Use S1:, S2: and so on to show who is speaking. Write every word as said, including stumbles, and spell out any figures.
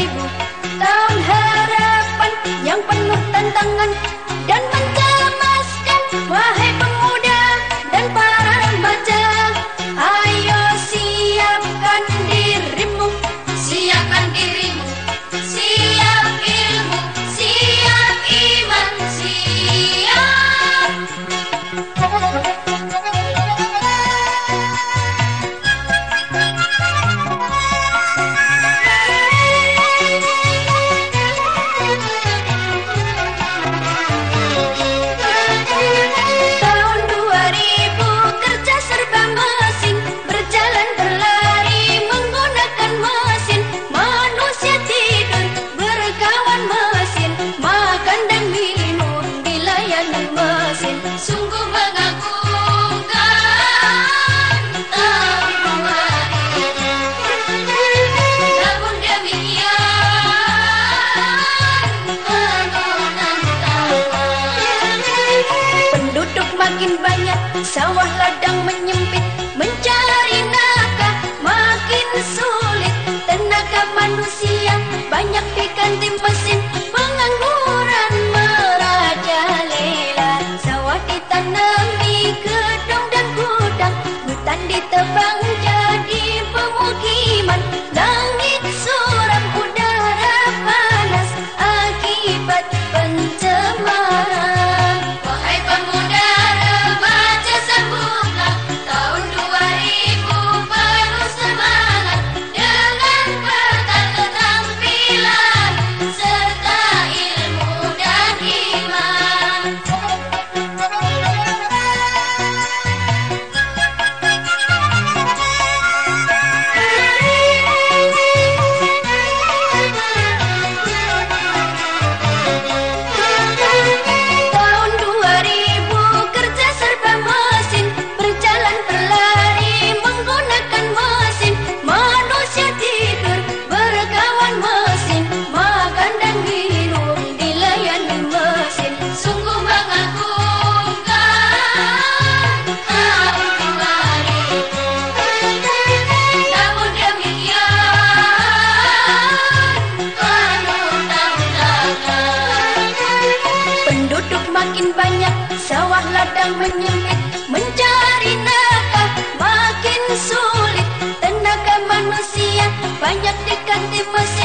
S1: ribu, tahun harapan yang penuh tantangan dan mencemaskan. Wahai pemuda dan para remaja, ayo siapkan dirimu, siapkan dirimu, siap ilmu, siap iman, siap. Tahun dua ribu kerja serba mesin, berjalan berlari menggunakan mesin. Manusia tidur berkawan mesin, makan dan minum dilayani mesin. Sungguh mengagumkan tahun dua ribu. Namun demikian penuh tantangan. Penduduk makin banyak, sawah ladang menyempit, mencari nafkah makin sulit. Tenaga manusia banyak diganti mesin, pengangguran merajalela. Sawah ditanami gedung dan gudang, hutan ditebang jadi pemukiman. Langit suram, udara panas akibat pencemaran. Wahai pemuda remaja, sambutlah tahun dua ribu penuh semangat dengan bekal keterampilan serta ilmu dan iman. Tahun dua ribu kerja serba mesin, berjalan berlari menggunakan mesin. Manusia tidur berkawan mesin, makan dan minum dilayani mesin. Sungguh mengagumkan tahun dua ribu. Namun demikian penuh tantangan. Penduduk makin banyak, sawah ladang menyempit, mencari nafkah makin sulit. Tenaga manusia banyak diganti mesin,